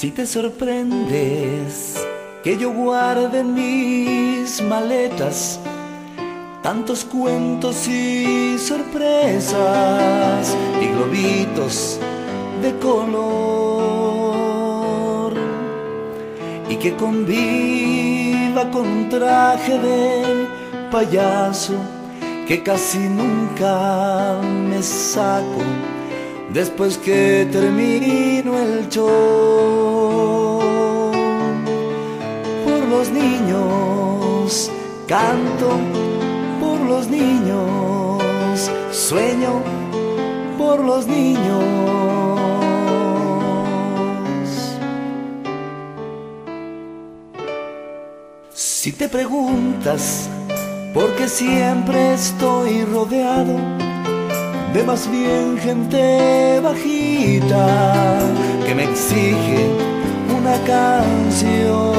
Si te sorprendes que yo guarde en mis maletas tantos cuentos y sorpresas y globitos de color, y que conviva con traje de payaso que casi nunca me saco después que termino el show. Por los niños canto, por los niños sueño, por los niños. Si te preguntas por qué siempre estoy rodeado de más bien gente bajita que me exige una canción,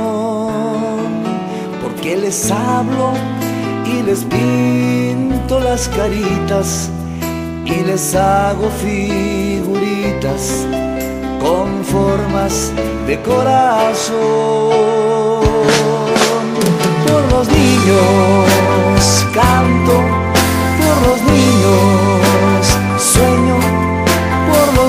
porque les hablo y les pinto las caritas y les hago figuritas con formas de corazón. Por los niños canto, por los niños sueño, por los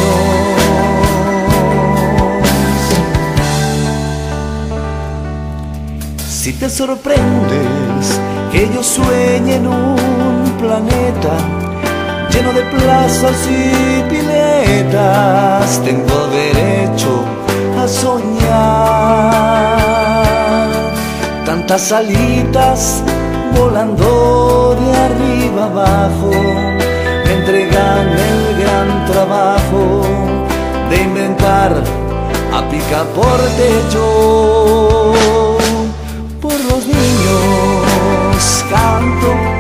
niños. Si te sorprendes que yo sueñe en un planeta lleno de plazas y piletas, tengo derecho a soñar. Tantas alitas volando de arriba abajo me entregan el gran trabajo de inventar a picaporte yo. Por los niños canto,